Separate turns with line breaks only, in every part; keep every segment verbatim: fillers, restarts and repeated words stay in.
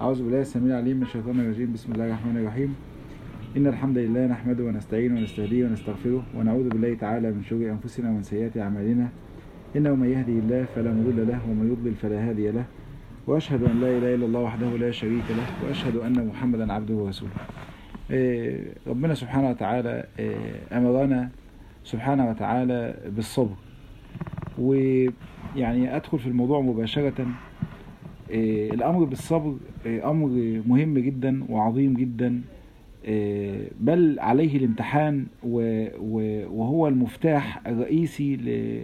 أعوذ بالله السميع العليم من الشيطان الرجيم. بسم الله الرحمن الرحيم. إن الحمد لله نحمده ونستعينه ونستهديه ونستغفره ونعوذ بالله تعالى من شرور أنفسنا ومن سيئات أعمالنا. إنه من يهدي الله فلا مضل له ومن يضلل فلا هادي له، وأشهد أن لا إله إلا الله وحده لا شريك له، وأشهد أن محمدا عبده ورسوله. ربنا سبحانه وتعالى أمرنا سبحانه وتعالى بالصبر، ويعني أدخل في الموضوع مباشرة. الأمر بالصبر أمر مهم جدا وعظيم جدا، بل عليه الامتحان، وهو المفتاح الرئيسي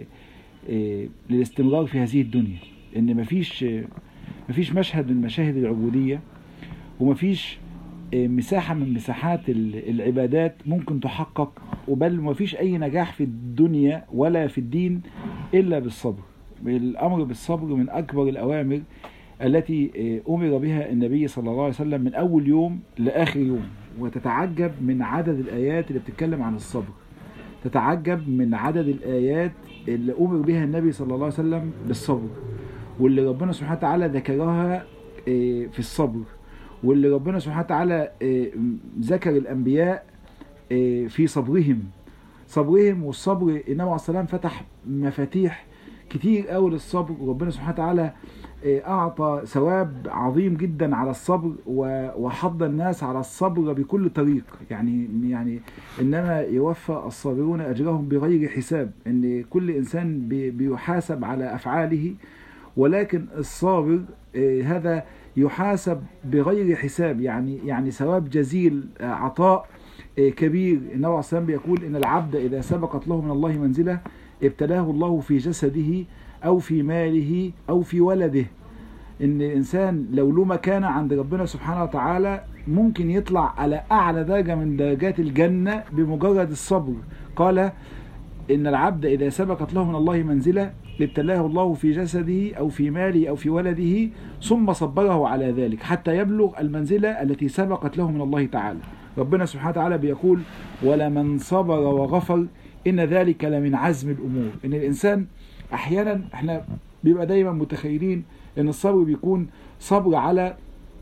للاستمرار في هذه الدنيا. إن مفيش مفيش مشهد من مشاهد العبودية، ومفيش مساحة من مساحات العبادات ممكن تحقق، وبل مفيش أي نجاح في الدنيا ولا في الدين إلا بالصبر. الأمر بالصبر من أكبر الأوامر التي أمر بها النبي صلى الله عليه وسلم من أول يوم لآخر يوم. وتتعجب من عدد الآيات اللي بتتكلم عن الصبر، تتعجب من عدد الآيات اللي أمر بها النبي صلى الله عليه وسلم بالصبر، واللي ربنا سبحانه وتعالى ذكرها في الصبر، واللي ربنا سبحانه وتعالى ذكر الأنبياء في صبرهم صبرهم والصبر. النبي عليه السلام فتح مفاتيح كتير أول الصبر، وربنا سبحانه وتعالى أعطى ثواب عظيم جدا على الصبر، وحض الناس على الصبر بكل طريق. يعني يعني إنما يوفى الصابرون أجرهم بغير حساب، إن كل إنسان بيحاسب على أفعاله، ولكن الصابر هذا يحاسب بغير حساب، يعني يعني ثواب جزيل، عطاء كبير. النبي عليه الصلاة والسلام بيقول إن العبد إذا سبقت له من الله منزلة ابتلاه الله في جسده أو في ماله أو في ولده. إن الإنسان لو له مكانة عند ربنا سبحانه وتعالى ممكن يطلع على أعلى درجة من درجات الجنة بمجرد الصبر. قال إن العبد إذا سبقت له من الله منزلة ابتلاه الله في جسده أو في ماله أو في ولده ثم صبره على ذلك حتى يبلغ المنزلة التي سبقت له من الله تعالى. ربنا سبحانه وتعالى بيقول ولمن صبر وغفر إن ذلك لمن عزم الأمور. إن الإنسان أحيانا إحنا بيبقى دايما متخيلين إن الصبر بيكون صبر على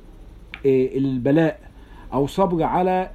البلاء، أو صبر على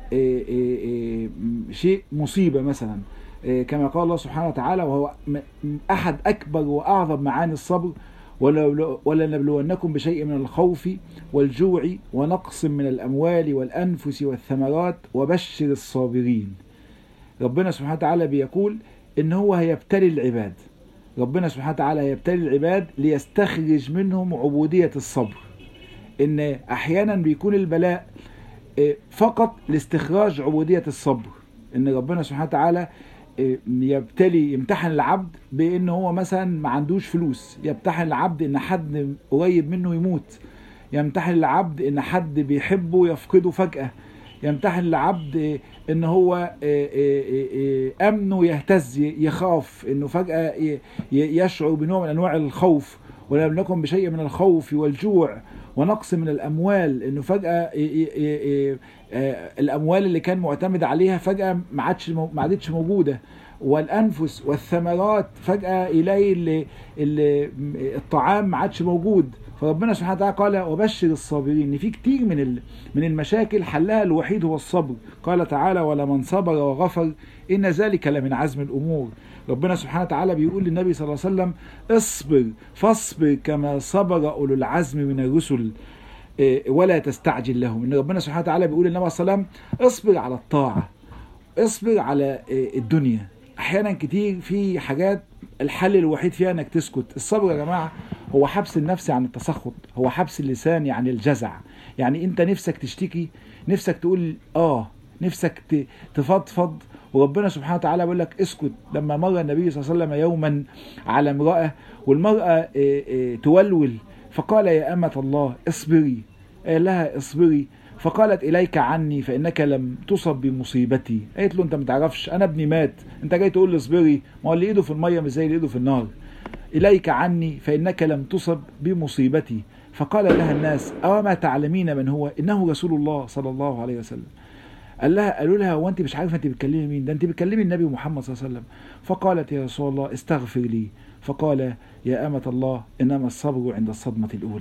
شيء مصيبة مثلا، كما قال الله سبحانه وتعالى، وهو أحد أكبر وأعظم معاني الصبر: ولنبلونكم بشيء من الخوف والجوع ونقص من الأموال والأنفس والثمرات وبشر الصابرين. ربنا سبحانه وتعالى بيقول إن هو هيبتلي العباد، ربنا سبحانه وتعالى هيبتلي العباد ليستخرج منهم عبودية الصبر. إن أحيانا بيكون البلاء فقط لاستخراج عبودية الصبر. إن ربنا سبحانه وتعالى يبتلي يمتحن العبد بأن هو مثلا ما عندوش فلوس، يمتحن العبد إن حد قريب منه يموت، يمتحن العبد إن حد بيحبه يفقده فجأة، يمتحن العبد إن هو أمنه يهتز، يخاف إنه فجأة يشعر بنوع من أنواع الخوف. ولنبلونكم بشيء من الخوف والجوع ونقص من الأموال، إنه فجأة الأموال اللي كان معتمد عليها فجأة ما عادش ما عادتش موجودة، والأنفس والثمرات فجأة إليه اللي اللي الطعام ما عادش موجود. فربنا سبحانه وتعالى قال وبشر الصابرين. إن في كتير من من المشاكل حلها الوحيد هو الصبر. قال تعالى ولمن صبر وغفر إن ذلك لمن عزم الأمور. ربنا سبحانه وتعالى بيقول للنبي صلى الله عليه وسلم اصبر فاصبر كما صبر أولو العزم من الرسل ولا تستعجل لهم. إن ربنا سبحانه وتعالى بيقول للنبي صلى الله عليه وسلم اصبر على الطاعة، اصبر على الدنيا. أحيانا كتير في حاجات الحل الوحيد فيها انك تسكت. الصبر يا جماعة هو حبس النفس عن التسخط، هو حبس اللسان عن الجزع. يعني انت نفسك تشتكي، نفسك تقول اه، نفسك تفضفض، وربنا سبحانه وتعالى بيقول لك اسكت. لما مر النبي صلى الله عليه وسلم يوما على امرأة، والمرأة تولول، فقال يا أمة الله اصبري، قال لها اصبري، فقالت إليك عني فإنك لم تصب بمصيبتي. قالت له أنت ما تعرفش أنا ابني مات، أنت جاي تقول لي اصبري؟ ما هو اللي إيده في المية مش زي اللي إيده في النار. إليك عني فإنك لم تصب بمصيبتي. فقال لها الناس أو ما تعلمين من هو؟ إنه رسول الله صلى الله عليه وسلم. قال لها قالوا لها وانت مش عارفه انت بتكلمي مين؟ ده انت بتكلمي النبي محمد صلى الله عليه وسلم. فقالت يا رسول الله استغفر لي. فقال يا أمة الله إنما الصبر عند الصدمة الأولى.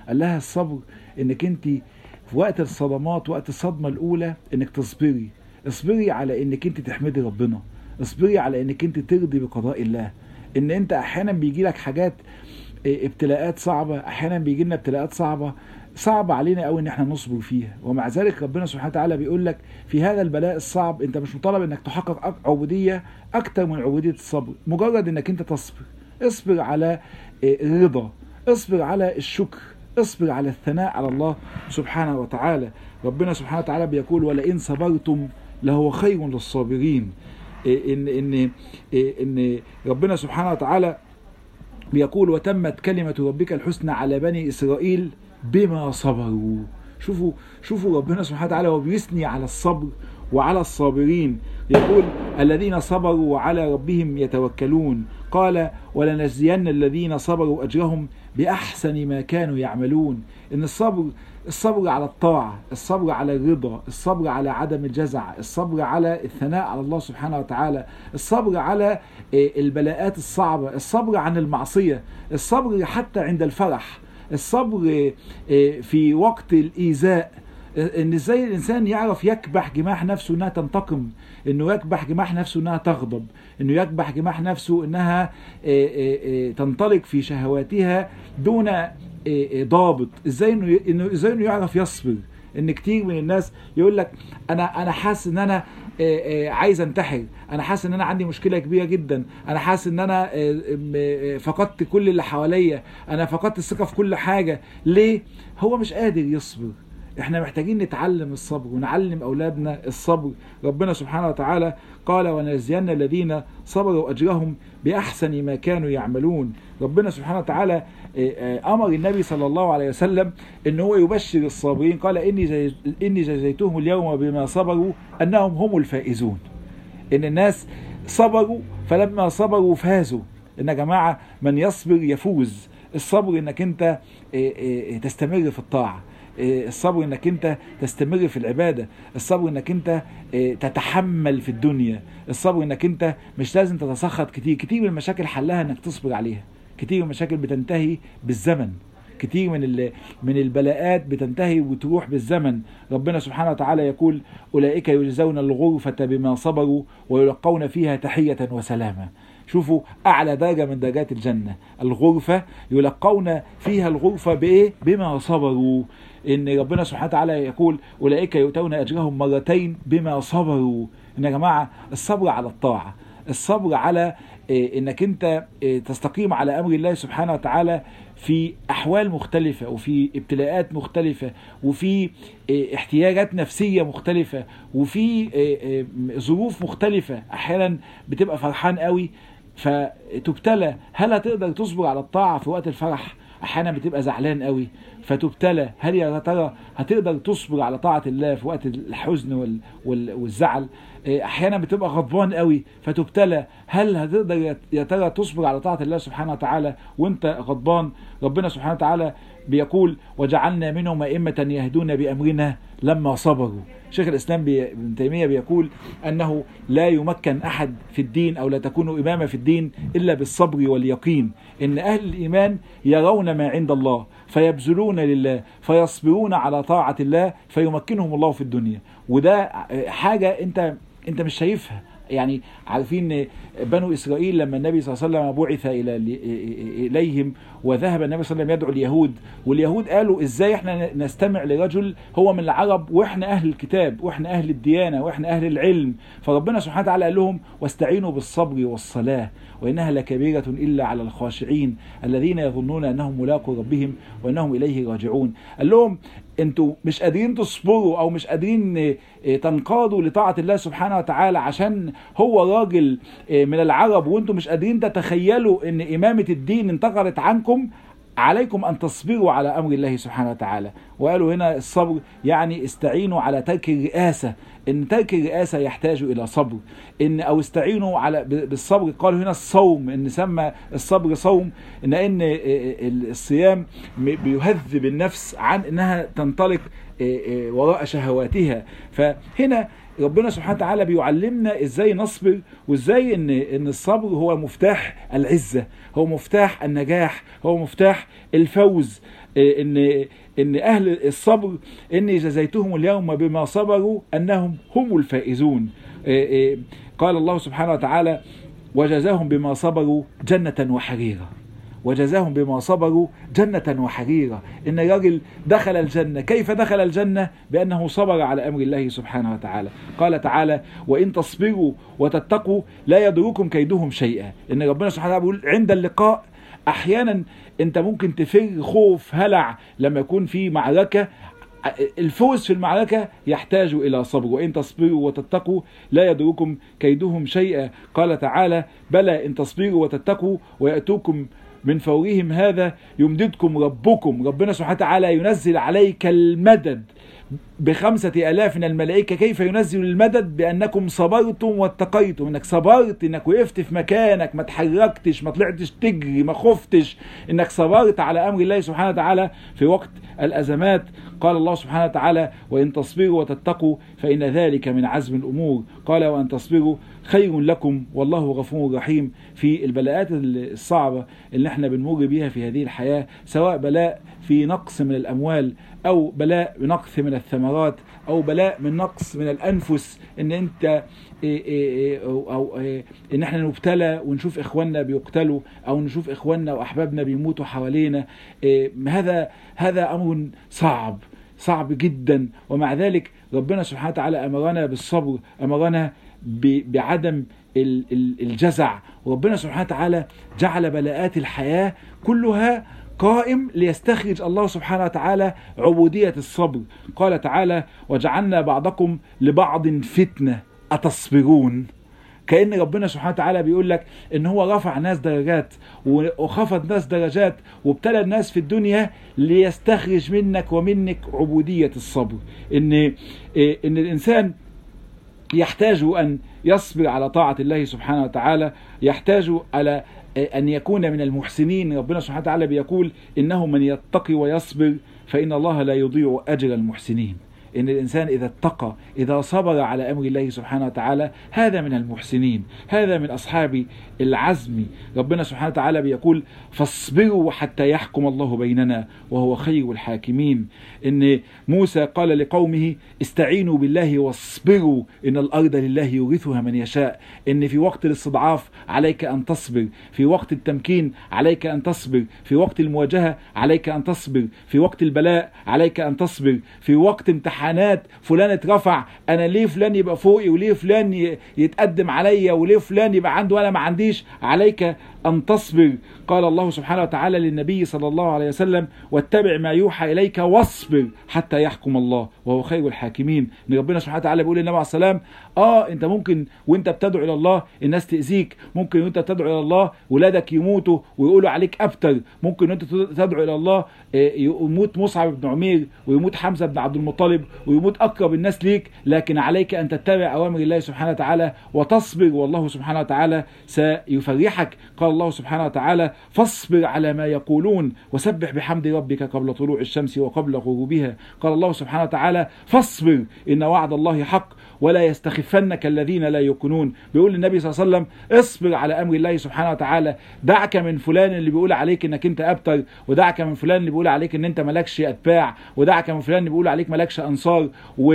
قال لها الصبر انك انت في وقت الصدمات، وقت الصدمة الاولى، انك تصبري. اصبري على انك انت تحمدي ربنا، اصبري على انك انت ترضي بقضاء الله. ان انت احيانا بيجي لك حاجات ابتلاءات صعبة، احيانا بيجي لنا ابتلاءات صعبة صعب علينا قوي ان احنا نصبر فيها، ومع ذلك ربنا سبحانه وتعالى بيقول لك في هذا البلاء الصعب انت مش مطالب انك تحقق عبودية اكتر من عبودية الصبر، مجرد انك انت تصبر. اصبر على الرضا، اصبر على الشكر، اصبر على الثناء على الله سبحانه وتعالى. ربنا سبحانه وتعالى بيقول ولئن صبرتم لهو خير للصابرين. ان ان ان ربنا سبحانه وتعالى بيقول وتمت كلمة ربك الحسنى على بني إسرائيل بما صبروا. شوفوا شوفوا ربنا سبحانه وتعالى وبيثني على الصبر وعلى الصابرين، يقول الذين صبروا وعلى ربهم يتوكلون، قال ولنجزين الذين صبروا أجرهم بأحسن ما كانوا يعملون. إن الصبر الصبر على الطاعة، الصبر على الرضا، الصبر على عدم الجزع، الصبر على الثناء على الله سبحانه وتعالى، الصبر على البلاءات الصعبة، الصبر عن المعصية، الصبر حتى عند الفرح، الصبر في وقت الإيذاء. ان ازاي الانسان يعرف يكبح جماح نفسه انها تنتقم، انه يكبح جماح نفسه انها تغضب، انه يكبح جماح نفسه انها تنطلق في شهواتها دون ضابط. ازاي انه انه ازاي انه يعرف يصبر. ان كتير من الناس يقول لك انا انا حاسس ان انا عايز انتحر، انا حاسس ان انا عندي مشكله كبيره جدا، انا حاسس ان انا فقدت كل اللي حواليا، انا فقدت الثقه في كل حاجه. ليه؟ هو مش قادر يصبر. احنا محتاجين نتعلم الصبر ونعلم اولادنا الصبر. ربنا سبحانه وتعالى قال ونجزين الذين صبروا اجرهم باحسن ما كانوا يعملون. ربنا سبحانه وتعالى امر النبي صلى الله عليه وسلم ان هو يبشر الصابرين، قال اني اني جزيتهم اليوم بما صبروا انهم هم الفائزون. ان الناس صبروا فلما صبروا فازوا. ان يا جماعه من يصبر يفوز. الصبر انك انت تستمر في الطاعه، الصبر انك انت تستمر في العبادة، الصبر انك انت تتحمل في الدنيا، الصبر انك انت مش لازم تتسخط كتير. كتير من المشاكل حلها انك تصبر عليها، كتير من المشاكل بتنتهي بالزمن، كتير من من البلاءات بتنتهي وتروح بالزمن. ربنا سبحانه وتعالى يقول أولئك يجزون الغرفة بما صبروا ويلقون فيها تحية وسلاما. شوفوا أعلى درجة من درجات الجنة الغرفة، يلقون فيها الغرفة بإيه؟ بما صبروا. إن ربنا سبحانه وتعالى يقول أولئك يؤتون أجرهم مرتين بما صبروا. إن يا جماعة الصبر على الطاعة، الصبر على إنك أنت تستقيم على أمر الله سبحانه وتعالى في أحوال مختلفة وفي ابتلاءات مختلفة وفي احتياجات نفسية مختلفة وفي ظروف مختلفة. أحيانا بتبقى فرحان قوي فتبتلى، هل هتقدر تصبر على الطاعة في وقت الفرح؟ أحيانا بتبقى زعلان قوي فتبتلى، هل يا ترى هتقدر تصبر على طاعة الله في وقت الحزن والزعل؟ أحيانا بتبقى غضبان قوي فتبتلى، هل هتقدر يا ترى تصبر على طاعة الله سبحانه وتعالى وانت غضبان؟ ربنا سبحانه وتعالى بيقول وجعلنا منهم أئمة يهدون بأمرنا لما صبروا. شيخ الإسلام ابن تيمية بيقول أنه لا يمكن أحد في الدين أو لا تكون إمامة في الدين إلا بالصبر واليقين. إن أهل الإيمان يرون ما عند الله فيبذلون لله فيصبرون على طاعة الله فيمكنهم الله في الدنيا. وده حاجة أنت أنت مش شايفها. يعني عارفين بنو إسرائيل لما النبي صلى الله عليه وسلم بعث إلى إليهم وذهب النبي صلى الله عليه وسلم يدعو اليهود، واليهود قالوا إزاي إحنا نستمع لرجل هو من العرب وإحنا أهل الكتاب وإحنا أهل الديانة وإحنا أهل العلم؟ فربنا سبحانه وتعالى قال لهم واستعينوا بالصبر والصلاة وإنها لكبيرة إلا على الخاشعين الذين يظنون أنهم ملاقوا ربهم وأنهم إليه راجعون. قال لهم انتوا مش قادرين تصبروا او مش قادرين تنقادوا لطاعة الله سبحانه وتعالى عشان هو راجل من العرب، وانتوا مش قادرين تتخيلوا ان امامة الدين انتقلت عنكم، عليكم أن تصبروا على أمر الله سبحانه وتعالى. وقالوا هنا الصبر يعني استعينوا على ترك الرئاسة، إن ترك الرئاسة يحتاج إلى صبر، إن أو استعينوا على بالصبر. قالوا هنا الصوم، إن سمى الصبر صوم، إن إن الصيام بيهذب النفس عن إنها تنطلق وراء شهواتها. فهنا ربنا سبحانه وتعالى بيعلمنا ازاي نصبر، وازاي ان ان الصبر هو مفتاح العزة، هو مفتاح النجاح، هو مفتاح الفوز. ان ان اهل الصبر اني جزيتهم اليوم بما صبروا انهم هم الفائزون. قال الله سبحانه وتعالى وجزاهم بما صبروا جنة وحريرا، وجزاهم بما صبروا جنة وحريرا. إن الرجل دخل الجنة. كيف دخل الجنة؟ بأنه صبر على أمر الله سبحانه وتعالى. قال تعالى وإن تصبروا وتتقوا لا يضركم كيدهم شيئا. إن ربنا سبحانه وتعالى بيقول عند اللقاء أحيانا أنت ممكن تفر خوف هلع لما يكون في معركة. الفوز في المعركة يحتاج إلى صبر. وإن تصبروا وتتقوا لا يضركم كيدهم شيئا. قال تعالى بلى إن تصبروا وتتقوا ويأتوكم من فورهم هذا يمددكم ربكم. ربنا سبحانه وتعالى ينزل عليك المدد بخمسة آلاف من الملائكة. كيف ينزل المدد؟ بأنكم صبرتم واتقيتم، انك صبرت، انك وقفت في مكانك، ما تحركتش، ما طلعتش تجري، ما خفتش، انك صبرت على أمر الله سبحانه وتعالى في وقت الأزمات. قال الله سبحانه وتعالى وإن تصبروا وتتقوا فإن ذلك من عزم الأمور. قال وأن تصبروا خير لكم والله غفور رحيم. في البلاءات الصعبة اللي احنا بنمر بيها في هذه الحياة، سواء بلاء في نقص من الأموال، أو بلاء بنقص من الثمرات، أو بلاء من نقص من الأنفس، إن أنت أو, أو إن احنا نبتلى ونشوف إخواننا بيقتلوا، أو نشوف إخواننا وأحبابنا بيموتوا حوالينا. هذا هذا أمر صعب صعب جدا. ومع ذلك ربنا سبحانه وتعالى أمرنا بالصبر، أمرنا بعدم الجزع. وربنا سبحانه وتعالى جعل بلاءات الحياة كلها قائم ليستخرج الله سبحانه وتعالى عبودية الصبر. قال تعالى وجعلنا بعضكم لبعض فتنة أتصبرون. كأن ربنا سبحانه وتعالى بيقول لك ان هو رفع ناس درجات وخفض ناس درجات وابتلى الناس في الدنيا ليستخرج منك ومنك عبودية الصبر. ان ان الانسان يحتاج أن يصبر على طاعة الله سبحانه وتعالى، يحتاج على أن يكون من المحسنين. ربنا سبحانه وتعالى بيقول إنه من يتقي ويصبر فإن الله لا يضيع أجر المحسنين. إن الإنسان إذا اتقى، إذا صبر على أمر الله سبحانه وتعالى، هذا من المحسنين، هذا من أصحاب العزم. ربنا سبحانه وتعالى بيقول فاصبروا حتى يحكم الله بيننا وهو خير الحاكمين. إن موسى قال لقومه استعينوا بالله واصبروا إن الأرض لله يورثها من يشاء. إن في وقت الاستضعاف عليك أن تصبر، في وقت التمكين عليك أن تصبر، في وقت المواجهة عليك أن تصبر، في وقت البلاء عليك أن تصبر، في وقت امتحان فلان اترفع، انا ليه فلان يبقى فوقي، وليه فلان يتقدم عليا، وليه فلان يبقى عنده وانا ما عنديش، عليك ان تصبر. قال الله سبحانه وتعالى للنبي صلى الله عليه وسلم واتبع ما يوحى اليك واصبر حتى يحكم الله وهو خير الحاكمين. ان ربنا سبحانه وتعالى بيقول للنبي عليه السلام اه انت ممكن وانت بتدعو الى الله الناس تاذيك، ممكن وانت بتدعو الى الله ولادك يموتوا ويقولوا عليك ابتر، ممكن وانت تدعو الى الله يموت مصعب بن عمير ويموت حمزه بن عبد المطلب ويموت أقرب الناس ليك، لكن عليك أن تتبع أوامر الله سبحانه وتعالى وتصبر والله سبحانه وتعالى سيفرحك. قال الله سبحانه وتعالى فاصبر على ما يقولون وسبح بحمد ربك قبل طلوع الشمس وقبل غروبها. قال الله سبحانه وتعالى فاصبر إن وعد الله حق ولا يستخفنك الذين لا يوقنون. بيقول النبي صلى الله عليه وسلم اصبر على أمر الله سبحانه وتعالى، دعك من فلان اللي بيقول عليك انك انت أبتر، ودعك من فلان اللي بيقول عليك ان انت ملكش أتباع، ودعك من فلان اللي بيقول عليك ملكش أنصار،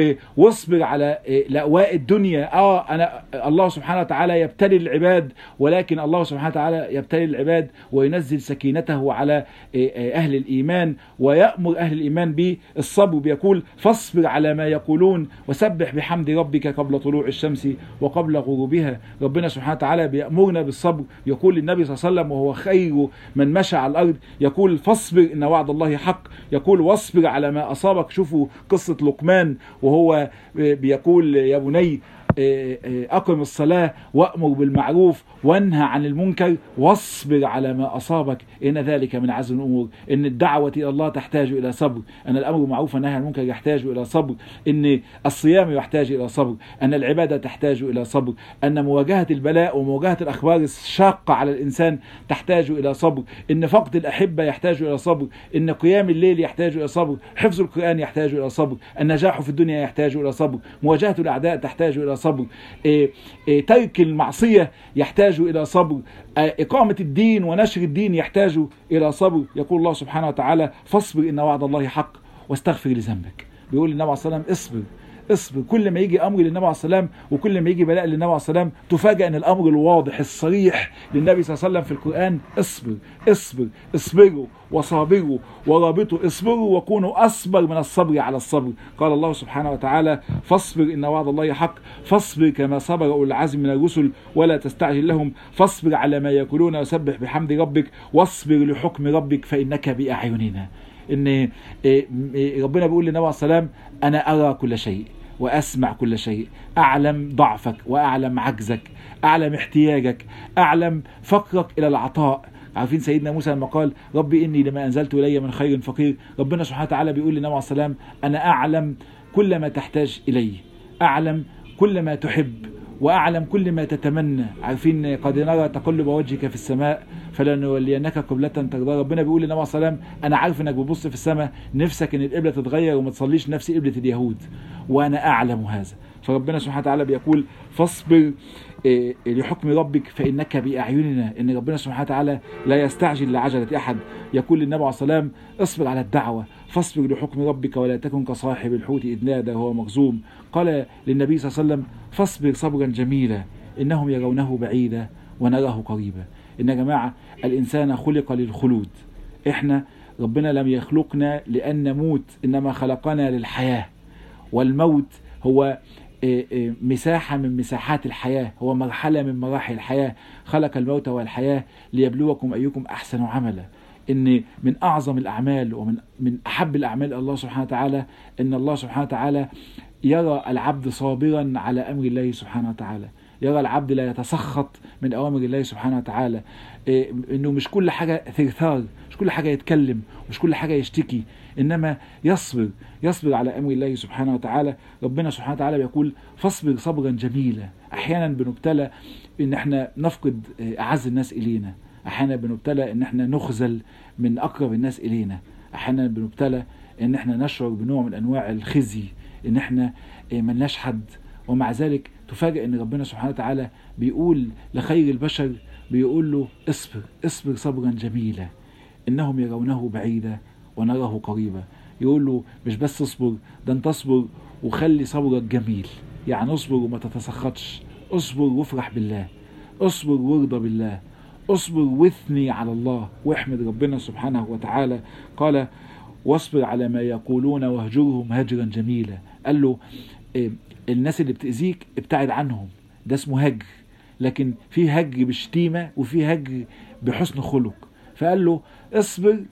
واصبر على لأواء الدنيا. اه انا الله سبحانه وتعالى يبتلي العباد، ولكن الله سبحانه وتعالى يبتلي العباد وينزل سكينته على أهل الإيمان ويأمر أهل الإيمان بالصبر. بيقول فاصبر على ما يقولون وسبح بحمد ربك قبل طلوع الشمس وقبل غروبها. ربنا سبحانه وتعالى بيأمرنا بالصبر. يقول النبي صلى الله عليه وسلم وهو خير من مشى على الأرض يقول فاصبر إن وعد الله حق، يقول واصبر على ما أصابك. شوفوا قصة لقمان وهو بيقول يا بني أقم الصلاة وأمر بالمعروف وانهى عن المنكر واصبر على ما أصابك إن ذلك من عزم الأمور. إن الدعوة إلى الله تحتاج إلى صبر، أن الأمر بالمعروف والنهي عن المنكر يحتاج إلى صبر، إن الصيام يحتاج إلى صبر، أن العبادة تحتاج إلى صبر، أن مواجهة البلاء ومواجهة الأخبار الشاقة على الإنسان تحتاج إلى صبر، إن فقد الأحبة يحتاج إلى صبر، إن قيام الليل يحتاج إلى صبر، حفظ القرآن يحتاج إلى صبر، النجاح في الدنيا يحتاج إلى صبر، مواجهة الأعداء تحتاج إلى صبر، إيه إيه ترك المعصية يحتاج إلى صبر، إقامة الدين ونشر الدين يحتاج إلى صبر. يقول الله سبحانه وتعالى فاصبر إن وعد الله حق واستغفر لذنبك. بيقول للنبي عليه الصلاة والسلام اصبر اصبر. كل ما يجي امر للنبي عليه السلام وكل ما يجي بلاء للنبي عليه السلام تفاجأ ان الامر الواضح الصريح للنبي صلى الله عليه وسلم في القرآن اصبر اصبر اصبروا وصابروا ورابطوا، اصبروا وكونوا اصبر من الصبر على الصبر. قال الله سبحانه وتعالى فاصبر ان وعد الله حق فاصبر كما صبر اولو العزم من الرسل ولا تستعجل لهم، فاصبر على ما يقولون وسبح بحمد ربك واصبر لحكم ربك فانك باعيننا. ان ربنا بيقول للنبي عليه السلام انا ارى كل شيء واسمع كل شيء، اعلم ضعفك واعلم عجزك، اعلم احتياجك، اعلم فقرك الى العطاء. عارفين سيدنا موسى لما قال ربي اني لما انزلت الي من خير فقير، ربنا سبحانه وتعالى بيقول للنبي عليه السلام انا اعلم كل ما تحتاج اليه، اعلم كل ما تحب واعلم كل ما تتمنى. عارفين قد نرى تقلب وجهك في السماء فلنولينك قبلة ترضاها. ربنا بيقول للنبي عليه السلام انا عارف انك بتبص في السماء نفسك ان القبلة تتغير وما تصليش نفس قبلة اليهود وانا اعلم هذا. فربنا سبحانه وتعالى بيقول فاصبر لحكم ربك فانك باعيننا. ان ربنا سبحانه وتعالى لا يستعجل لعجلة احد. يقول للنبي عليه السلام اصبر على الدعوة فاصبر لحكم ربك ولا تكن كصاحب الحوت اذ نادى وهو مغزوم. قال للنبي صلى الله عليه وسلم فاصبر صبرا جميلا انهم يرونه بعيدا ونراه قريبا. ان يا جماعة الانسان خلق للخلود، احنا ربنا لم يخلقنا لان نموت انما خلقنا للحياة، والموت هو مساحة من مساحات الحياة، هو مرحلة من مراحل الحياة. خلق الموت والحياة ليبلوكم أيكم أحسن عملا. إن من أعظم الأعمال ومن من أحب الأعمال الله سبحانه وتعالى إن الله سبحانه وتعالى يرى العبد صابرا على أمر الله سبحانه وتعالى، يرى العبد لا يتسخط من أوامر الله سبحانه وتعالى، إنه مش كل حاجة ثرثار، مش كل حاجة يتكلم، مش كل حاجة يشتكي، إنما يصبر يصبر على أمر الله سبحانه وتعالى. ربنا سبحانه وتعالى بيقول فاصبر صبرا جميلا. أحيانا بنبتلى إن احنا نفقد أعز الناس إلينا، أحيانا بنبتلى إن احنا نخذل من أقرب الناس إلينا، أحيانا بنبتلى إن احنا نشعر بنوع من أنواع الخزي، إن احنا ملناش حد، ومع ذلك تفاجئ إن ربنا سبحانه وتعالى بيقول لخير البشر بيقول له اصبر اصبر صبرا جميلا إنهم يرونه بعيدا ونراه قريبا. يقول له مش بس اصبر، ده انت اصبر وخلي صبرك جميل، يعني اصبر وما تتسخطش، اصبر وافرح بالله، اصبر وارضى بالله، اصبر واثني على الله واحمد ربنا سبحانه وتعالى. قال واصبر على ما يقولون واهجرهم هجرا جميلا. قال له إيه الناس اللي بتأذيك ابتعد عنهم، ده اسمه هجر، لكن في هجر بشتيمة وفي هجر بحسن خلق. فقال له اصبر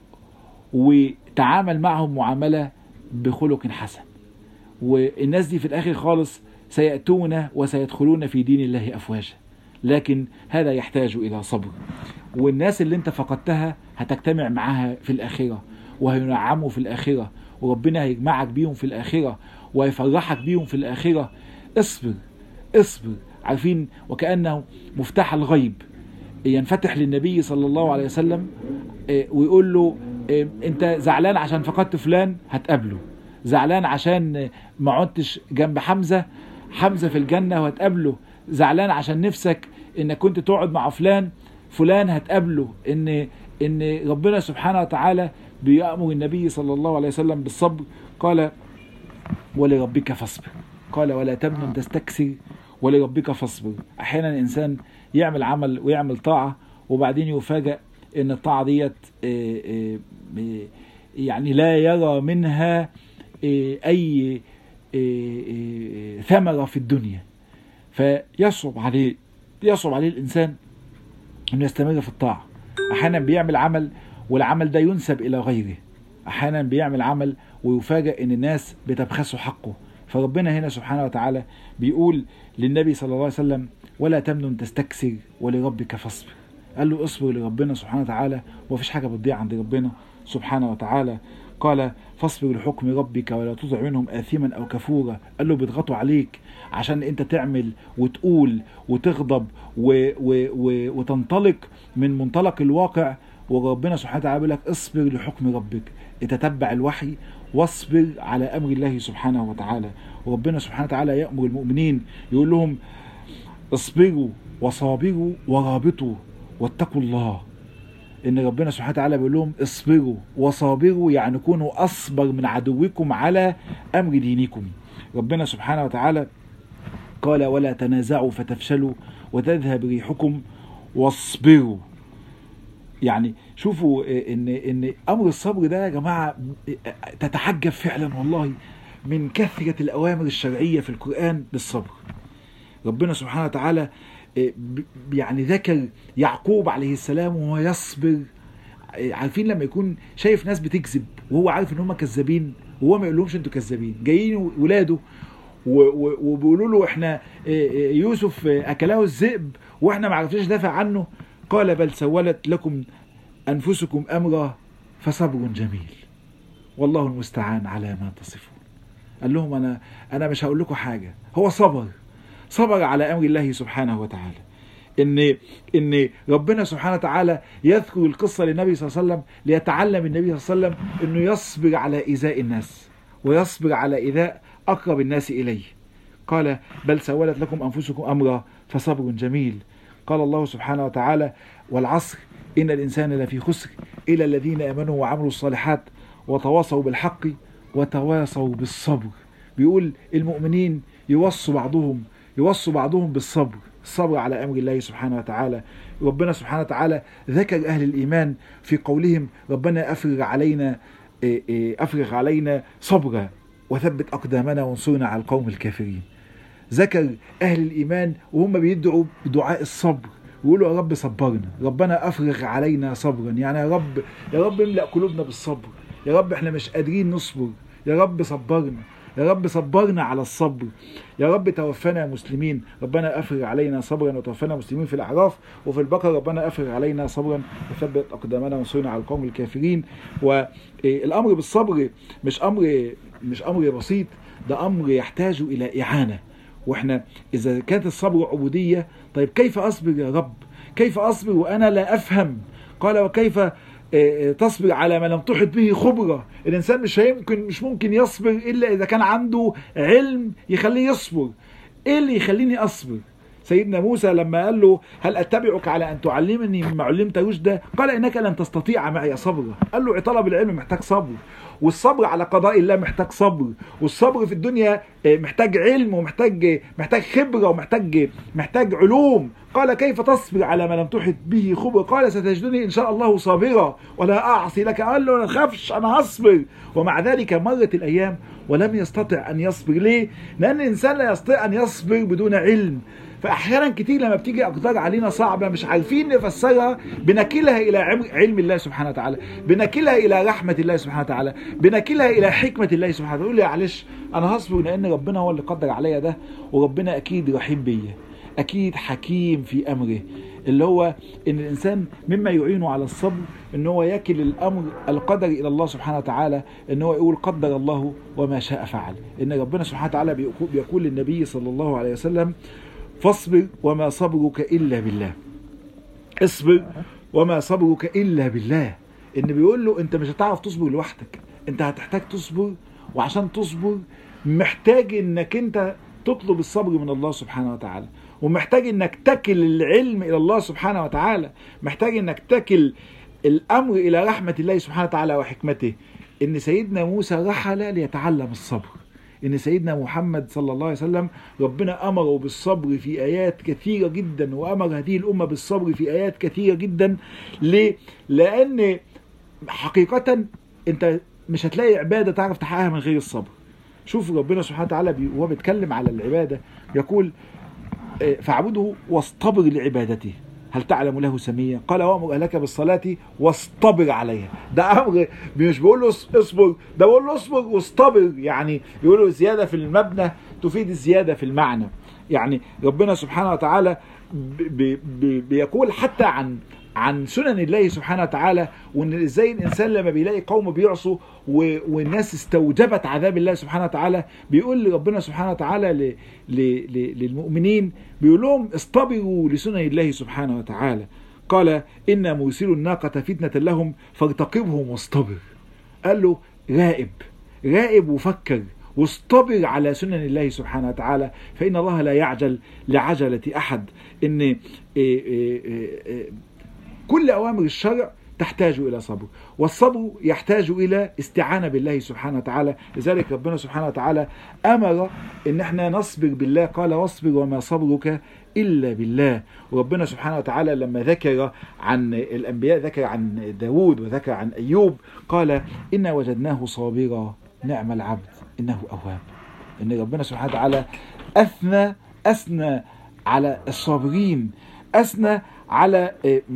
وتعامل معهم معاملة بخلق حسن، والناس دي في الآخر خالص سيأتون وسيدخلون في دين الله أفواجا، لكن هذا يحتاج إلى صبر. والناس اللي انت فقدتها هتجتمع معها في الآخرة وهينعموا في الآخرة، وربنا هيجمعك بيهم في الآخرة ويفرحك بيهم في الآخرة. اصبر اصبر. عارفين وكأنه مفتاح الغيب ينفتح للنبي صلى الله عليه وسلم ويقول له انت زعلان عشان فقدت فلان هتقابله، زعلان عشان ما عدتش جنب حمزة، حمزة في الجنة وهتقابله، زعلان عشان نفسك انك كنت تقعد مع فلان، فلان هتقابله. ان ان ربنا سبحانه وتعالى بيأمر النبي صلى الله عليه وسلم بالصبر. قال ولربك فاصبر، قال ولا تمنن تستكثر ولربك فاصبر. احيانا الانسان يعمل عمل ويعمل طاعة وبعدين يفاجأ ان الطاعة ديت يعني لا يرى منها اي ثمرة في الدنيا، فيصعب عليه يصعب عليه الانسان انه يستمر في الطاعة. احيانا بيعمل عمل والعمل ده ينسب الى غيره، احيانا بيعمل عمل ويفاجأ ان الناس بتبخسه حقه، فربنا هنا سبحانه وتعالى بيقول للنبي صلى الله عليه وسلم ولا تمنن تستكثر ولربك فاصبر. قال له اصبر لربنا سبحانه وتعالى، ومفيش حاجة بتضيع عند ربنا سبحانه وتعالى. قال فاصبر لحكم ربك ولا تطع منهم آثما أو كفورا. قال له بيضغطوا عليك عشان انت تعمل وتقول وتغضب و و و وتنطلق من منطلق الواقع، وربنا سبحانه وتعالى بيقول لك اصبر لحكم ربك، اتتبع الوحي واصبر على أمر الله سبحانه وتعالى. وربنا سبحانه وتعالى يأمر المؤمنين يقول لهم اصبروا وصابروا ورابطوا واتقوا الله. ان ربنا سبحانه وتعالى بيقول لهم اصبروا وصابروا، يعني كونوا اصبر من عدوكم على امر دينكم. ربنا سبحانه وتعالى قال ولا تنازعوا فتفشلوا وتذهب ريحكم واصبروا. يعني شوفوا ان ان امر الصبر ده يا جماعه تتعجب فعلا والله من كثرة الاوامر الشرعيه في القرآن بالصبر. ربنا سبحانه وتعالى يعني ذكر يعقوب عليه السلام وهو يصبر. عارفين لما يكون شايف ناس بتكذب وهو عارف ان هم كذابين وهو ما يقولهمش انتوا كذابين، جايين ولاده وبيقولوا له احنا يوسف اكله الذئب واحنا ما عرفناش دافع عنه، قال بل سولت لكم انفسكم امرا فصبر جميل والله المستعان على ما تصفون. قال لهم انا انا مش هقول لكم حاجه، هو صبر صبر على امر الله سبحانه وتعالى. ان ان ربنا سبحانه وتعالى يذكر القصه للنبي صلى الله عليه وسلم ليتعلم النبي صلى الله عليه وسلم انه يصبر على ايذاء الناس ويصبر على ايذاء اقرب الناس اليه. قال بل سولت لكم انفسكم امرا فصبر جميل. قال الله سبحانه وتعالى والعصر ان الانسان لفي خسر الا الذين امنوا وعملوا الصالحات وتواصوا بالحق وتواصوا بالصبر. بيقول المؤمنين يوصوا بعضهم يوصوا بعضهم بالصبر، الصبر على أمر الله سبحانه وتعالى. ربنا سبحانه وتعالى ذكر أهل الإيمان في قولهم ربنا أفرغ علينا أفرغ علينا صبرا وثبت أقدامنا وانصرنا على القوم الكافرين. ذكر أهل الإيمان وهم بيدعوا بدعاء الصبر ويقولوا يا رب صبرنا، ربنا أفرغ علينا صبرا، يعني يا رب يا رب املأ قلوبنا بالصبر، يا رب احنا مش قادرين نصبر، يا رب صبرنا، يا رب صبرنا على الصبر، يا رب توفنا مسلمين، ربنا أفرغ علينا صبرا وتوفنا مسلمين في الأعراف. وفي البقرة ربنا أفرغ علينا صبرا وثبت أقدامنا وانصرنا على القوم الكافرين. والأمر بالصبر مش أمر مش أمر بسيط، ده أمر يحتاج إلى إعانة. وإحنا إذا كانت الصبر عبودية، طيب كيف أصبر يا رب؟ كيف أصبر وأنا لا أفهم؟ قال وكيف تصبر على ما لم تحط به خبرة؟ الإنسان مش يمكن مش ممكن يصبر إلا إذا كان عنده علم يخليه يصبر. إيه اللي يخليني أصبر؟ سيدنا موسى لما قال له هل أتبعك على أن تعلمني مما علمت رشدا؟ قال إنك لن تستطيع معي صبرا. قال له طلب العلم محتاج صبر، والصبر على قضاء الله محتاج صبر، والصبر في الدنيا محتاج علم ومحتاج محتاج خبرة ومحتاج محتاج علوم. قال كيف تصبر على ما لم تحط به خبرة؟ قال ستجدني إن شاء الله صابرا ولا أعصي لك. قال له لا تخافش أنا هصبر. ومع ذلك مرت الأيام ولم يستطع أن يصبر. ليه؟ لأن الإنسان لا يستطيع أن يصبر بدون علم. فأحيانا كتير لما بتيجي أقدار علينا صعبة مش عارفين نفسرها، بنكلها إلى علم الله سبحانه وتعالى، بنكلها إلى رحمة الله سبحانه وتعالى، بنكلها إلى حكمة الله سبحانه وتعالى. يقول لي معلش أنا هصبر لأن ربنا هو اللي قدر عليا ده، وربنا أكيد رحيم بيا، أكيد حكيم في أمره. اللي هو إن الإنسان مما يعينه على الصبر إن هو يكل الأمر القدر إلى الله سبحانه وتعالى، إن هو يقول قدر الله وما شاء فعل. إن ربنا سبحانه وتعالى بيقول للنبي صلى الله عليه وسلم فاصبر وما صبرك إلا بالله، اصبر وما صبرك إلا بالله. إن بيقول له أنت مش هتعرف تصبر لوحدك، أنت هتحتاج تصبر، وعشان تصبر محتاج إنك أنت تطلب الصبر من الله سبحانه وتعالى، ومحتاج إنك تكل العلم إلى الله سبحانه وتعالى، محتاج إنك تكل الأمر إلى رحمة الله سبحانه وتعالى وحكمته. إن سيدنا موسى رحل ليتعلم الصبر، إن سيدنا محمد صلى الله عليه وسلم ربنا أمره بالصبر في آيات كثيرة جدا، وأمر هذه الأمة بالصبر في آيات كثيرة جدا. ليه؟ لأن حقيقة أنت مش هتلاقي عبادة تعرف تحققها من غير الصبر. شوف ربنا سبحانه وتعالى وهو بيتكلم على العبادة يقول فاعبده واصطبر لعبادته. هل تعلم له سميا؟ قال وأمر أهلك بالصلاة واصطبر عليها. ده أمر مش بيقول له اصبر، ده بيقول له اصبر واصطبر، يعني بيقول له زيادة في المبنى تفيد الزيادة في المعنى. يعني ربنا سبحانه وتعالى بي بي بيقول حتى عن عن سنن الله سبحانه وتعالى، وان ازاي الانسان لما بيلاقي قوم بيعصوا والناس استوجبت عذاب الله سبحانه وتعالى، بيقول ربنا سبحانه وتعالى ل ل للمؤمنين، بيقول لهم اصطبروا لسنن الله سبحانه وتعالى. قال إنا مرسلوا الناقة فتنة لهم فارتقبهم واصطبر. قال له راقب راقب وفكر واصطبر على سنن الله سبحانه وتعالى، فإن الله لا يعجل لعجلة أحد. إن إيه إيه إيه كل أوامر الشرع تحتاج إلى صبر، والصبر يحتاج إلى استعانة بالله سبحانه وتعالى. لذلك ربنا سبحانه وتعالى أمر إن احنا نصبر بالله، قال واصبر وما صبرك إلا بالله. وربنا سبحانه وتعالى لما ذكر عن الأنبياء ذكر عن داود وذكر عن أيوب، قال إنا وجدناه صابرا نعم العبد إنه أواب. إن ربنا سبحانه وتعالى أثنى أثنى على الصابرين، أثنى على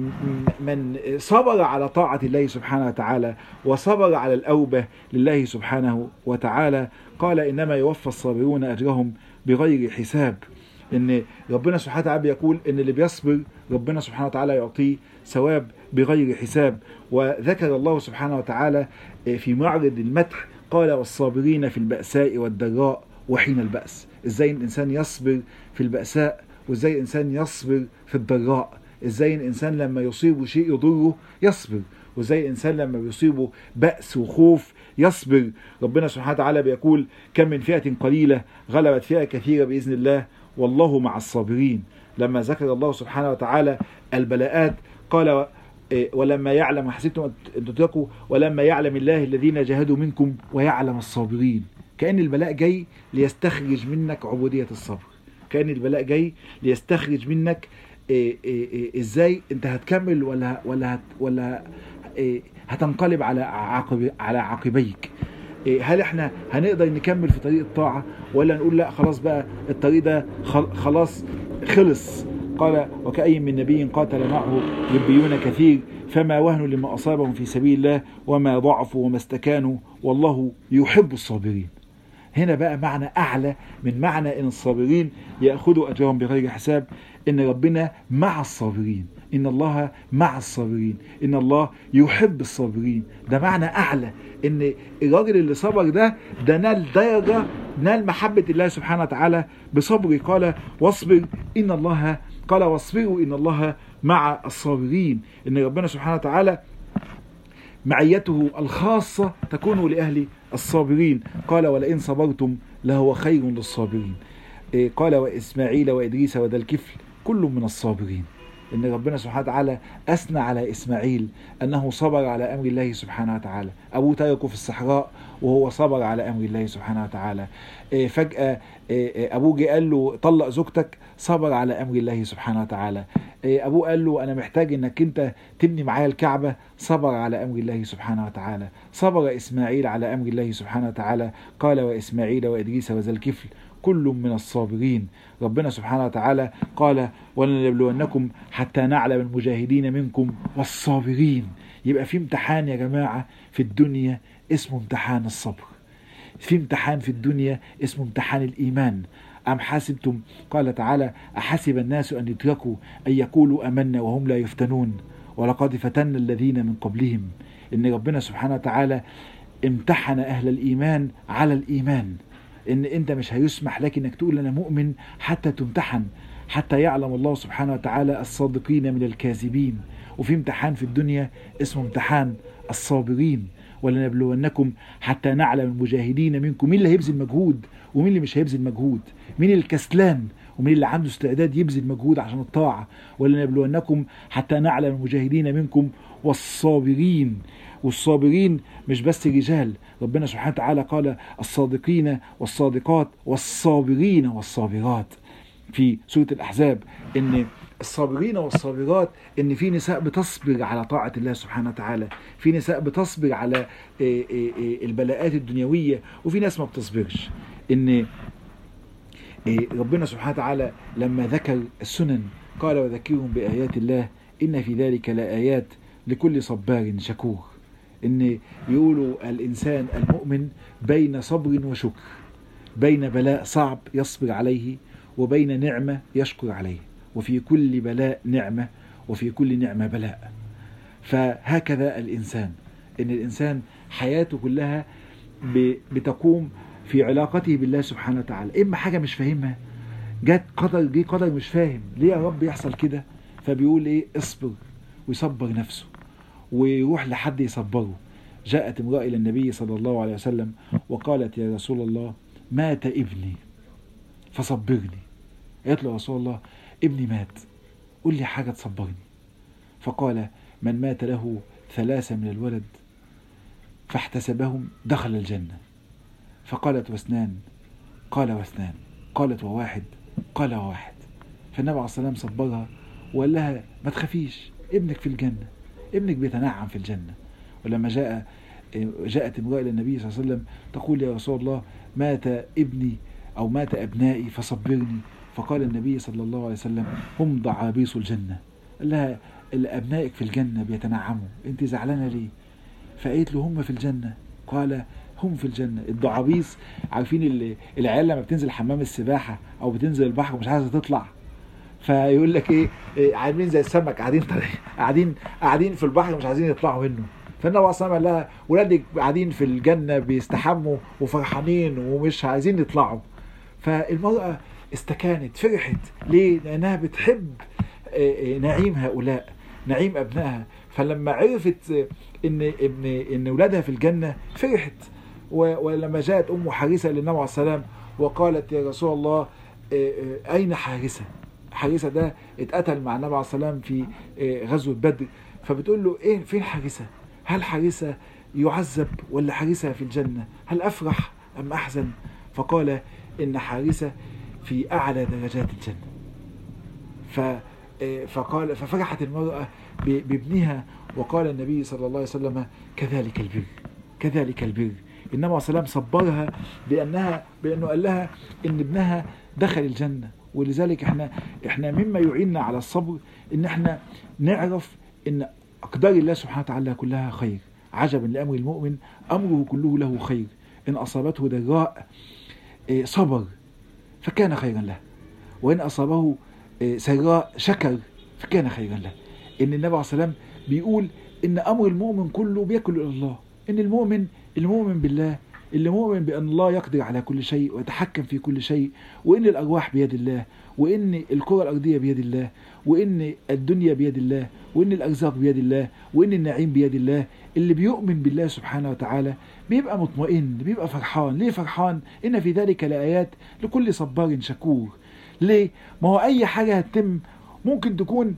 من صبر على طاعة الله سبحانه وتعالى وصبر على الأوبة لله سبحانه وتعالى. قال إنما يوفى الصابرون أجرهم بغير حساب. إن ربنا سبحانه وتعالى بيقول إن اللي بيصبر ربنا سبحانه وتعالى يعطيه ثواب بغير حساب. وذكر الله سبحانه وتعالى في معرض المدح قال والصابرين في البأساء والضراء وحين البأس. إزاي الإنسان يصبر في البأساء، وإزاي الإنسان يصبر في الضراء. إزاي الإنسان لما يصيبه شيء يضره يصبر، وإزاي الإنسان لما يصيبه بأس وخوف يصبر. ربنا سبحانه وتعالى بيقول كم من فئة قليلة غلبت فئة كثيرة بإذن الله والله مع الصابرين. لما ذكر الله سبحانه وتعالى البلاءات قال ولما يعلم حسبتم أن تتقوا ولما يعلم الله الذين جاهدوا منكم ويعلم الصابرين. كأن البلاء جاي ليستخرج منك عبودية الصبر، كأن البلاء جاي ليستخرج منك إيه إيه إيه ازاي انت هتكمل ولا ولا هت ولا إيه هتنقلب على عقب على عقبيك. إيه هل احنا هنقدر نكمل في طريق الطاعة ولا نقول لا خلاص بقى الطريق ده خلاص خلص. قال وكأي من نبي قاتل معه ربيون كثير فما وهنوا لما أصابهم في سبيل الله وما ضعفوا وما استكانوا والله يحب الصابرين. هنا بقى معنى أعلى من معنى إن الصابرين يأخذوا أجرهم بغير حساب، إن ربنا مع الصابرين، إن الله مع الصابرين، إن الله يحب الصابرين. ده معنى أعلى، إن الراجل اللي صبر ده ده نال درجة، نال محبة الله سبحانه وتعالى بصبره. قال واصبر إن الله قال واصبروا إن الله مع الصابرين. إن ربنا سبحانه وتعالى معيته الخاصة تكون لأهل الصابرين. قال ولئن صبرتم لهو خير للصابرين. قال وإسماعيل وإدريس وذا الكفل كل من الصابرين. إن ربنا سبحانه وتعالى أثنى على إسماعيل أنه صبر على أمر الله سبحانه وتعالى. أبوه تركه في الصحراء وهو صبر على أمر الله سبحانه وتعالى. فجأة أبوه جه قال له طلق زوجتك، صبر على أمر الله سبحانه وتعالى. أبوه قال له أنا محتاج أنك أنت تبني معايا الكعبة، صبر على أمر الله سبحانه وتعالى. صبر إسماعيل على أمر الله سبحانه وتعالى. قال وإسماعيل وإدريس وذا الكفل كل من الصابرين. ربنا سبحانه وتعالى قال ولنبلونكم حتى نعلم المجاهدين منكم والصابرين. يبقى في امتحان يا جماعة في الدنيا اسمه امتحان الصبر، في امتحان في الدنيا اسمه امتحان الإيمان. أم حسبتم قال تعالى أحسب الناس أن يتركوا أن يقولوا أمنا وهم لا يفتنون ولقد فتنا الذين من قبلهم. إن ربنا سبحانه وتعالى امتحن أهل الإيمان على الإيمان، إن أنت مش هيسمح لك إنك تقول أنا مؤمن حتى تمتحن، حتى يعلم الله سبحانه وتعالى الصادقين من الكاذبين. وفي امتحان في الدنيا اسمه امتحان الصابرين. ولنبلونكم حتى نعلم المجاهدين منكم، مين اللي هيبذل مجهود ومين اللي مش هيبذل مجهود، مين الكسلان ومين اللي عنده استعداد يبذل مجهود عشان الطاعة. ولنبلونكم حتى نعلم المجاهدين منكم والصابرين. والصابرين مش بس رجال، ربنا سبحانه وتعالى قال الصادقين والصادقات والصابرين والصابرات في سورة الأحزاب. إن الصابرين والصابرات إن في نساء بتصبر على طاعة الله سبحانه وتعالى، في نساء بتصبر على البلاءات الدنيوية، وفي ناس ما بتصبرش. إن ربنا سبحانه وتعالى لما ذكر السنن قال وذكرهم بآيات الله إن في ذلك لآيات لكل صبار شكور. إن يقولوا الإنسان المؤمن بين صبر وشكر، بين بلاء صعب يصبر عليه وبين نعمة يشكر عليه، وفي كل بلاء نعمة وفي كل نعمة بلاء. فهكذا الإنسان، إن الإنسان حياته كلها بتقوم في علاقته بالله سبحانه وتعالى. إما حاجة مش فاهمها، جات قدر جه قدر مش فاهم ليه يا رب يحصل كده، فبيقول إيه؟ اصبر، ويصبر نفسه ويروح لحد يصبره. جاءت امرأة إلى النبي صلى الله عليه وسلم وقالت يا رسول الله مات ابني فصبرني. قالت له يا رسول الله ابني مات، قل لي حاجة تصبرني. فقال من مات له ثلاثة من الولد فاحتسبهم دخل الجنة. فقالت واثنان؟ قال واثنان. قالت وواحد؟ قال وواحد. فالنبي عليه الصلاة والسلام صبرها وقال لها ما تخافيش، ابنك في الجنة، ابنك بيتنعم في الجنة. ولما جاء جاءت امرأة إلى النبي صلى الله عليه وسلم تقول يا رسول الله مات ابني أو مات أبنائي فصبرني. فقال النبي صلى الله عليه وسلم هم ضعابيص الجنة. قال لها أبنائك في الجنة بيتنعموا، أنت زعلانة ليه؟ فقالت له هم في الجنة. قال هم في الجنة. الضعابيص عارفين العيال لما بتنزل حمام السباحة أو بتنزل البحر مش عايزة تطلع، فيقول لك إيه, إيه عاملين زي السمك قاعدين قاعدين قاعدين في البحر مش عايزين يطلعوا منه. فالنبي صلى الله عليه وسلم قال لها ولادك قاعدين في الجنة بيستحموا وفرحانين ومش عايزين يطلعوا. فالمرأة استكانت، فرحت. ليه؟ لأنها بتحب نعيم هؤلاء، نعيم أبنائها. فلما عرفت إن ابن إن ولادها في الجنة فرحت. ولما جاءت أم حارثة للنبي عليه السلام وقالت يا رسول الله أين حارثة؟ حارثة ده اتقتل مع النبي عليه السلام في غزوة بدر. فبتقول له إيه فين حارثة؟ هل حارثة يعذب ولا حارثة في الجنة؟ هل أفرح أم أحزن؟ فقال إن حارثة في أعلى درجات الجنة. ف فقال ففرحت المرأة بابنها. وقال النبي صلى الله عليه وسلم كذلك البر، كذلك البر. النبي عليه السلام صبرها بأنها بأنه قال لها إن ابنها دخل الجنة. ولذلك احنا احنا مما يعيننا على الصبر إن احنا نعرف إن أقدار الله سبحانه وتعالى كلها خير. عجبا لأمر المؤمن أمره كله له خير، إن أصابته ضراء صبر فكان خيرا له، وإن أصابه سراء شكر فكان خيرا له. إن النبي عليه السلام بيقول إن أمر المؤمن كله بيكل إلى الله. إن المؤمن المؤمن بالله اللي مؤمن بأن الله يقدر على كل شيء ويتحكم في كل شيء، وإن الأرواح بيد الله، وإن الكرة الأرضية بيد الله، وإن الدنيا بيد الله، وإن الأرزاق بيد الله، وإن النعيم بيد الله. اللي بيؤمن بالله سبحانه وتعالى بيبقى مطمئن، بيبقى فرحان. ليه فرحان؟ إن في ذلك لآيات لكل صبار شكور. ليه؟ ما هو أي حاجة هتتم ممكن تكون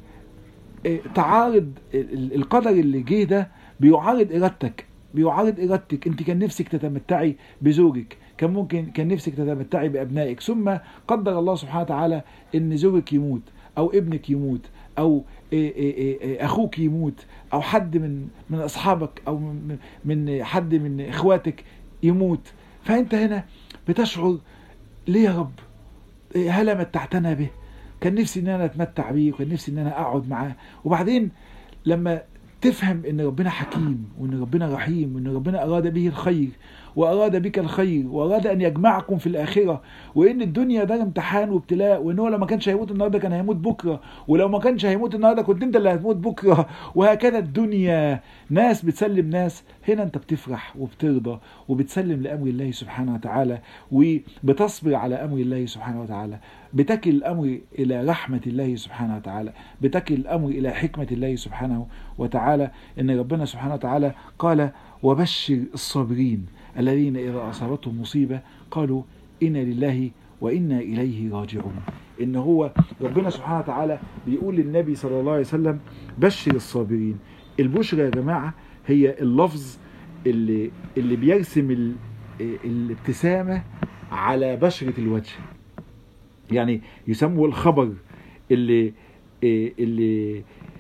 تعارض القدر اللي جه ده، بيعارض إرادتك بيعارض إرادتك. أنت كان نفسك تتمتعي بزوجك، كان ممكن كان نفسك تتمتعي بأبنائك، ثم قدر الله سبحانه وتعالى إن زوجك يموت أو ابنك يموت أو أخوك يموت أو حد من من أصحابك أو من حد من إخواتك يموت. فأنت هنا بتشعر ليه يا رب؟ هلا متعتنا به، كان نفسي ان انا اتمتع بيه، وكان نفسي ان انا اقعد معاه. وبعدين لما تفهم ان ربنا حكيم، وان ربنا رحيم، وان ربنا اراد به الخير واراد بك الخير، واراد ان يجمعكم في الاخره، وان الدنيا ده امتحان وابتلاء، وان هو لو ما كانش هيموت النهارده كان هيموت بكره، ولو ما كانش هيموت النهارده كنت انت اللي هتموت بكره. وهكذا الدنيا ناس بتسلم ناس. هنا انت بتفرح وبترضى وبتسلم لامر الله سبحانه وتعالى، وبتصبر على امر الله سبحانه وتعالى، بتكل الامر الى رحمه الله سبحانه وتعالى، بتكل الامر الى حكمه الله سبحانه وتعالى. ان ربنا سبحانه وتعالى قال وبشر الصابرين الذين إذا أصابتهم مصيبة قالوا إنا لله وإنا إليه راجعون. إن هو ربنا سبحانه وتعالى بيقول للنبي صلى الله عليه وسلم بشر الصابرين. البشرى يا جماعة هي اللفظ اللي, اللي بيرسم الابتسامة على بشرة الوجه. يعني يسموه الخبر اللي اللي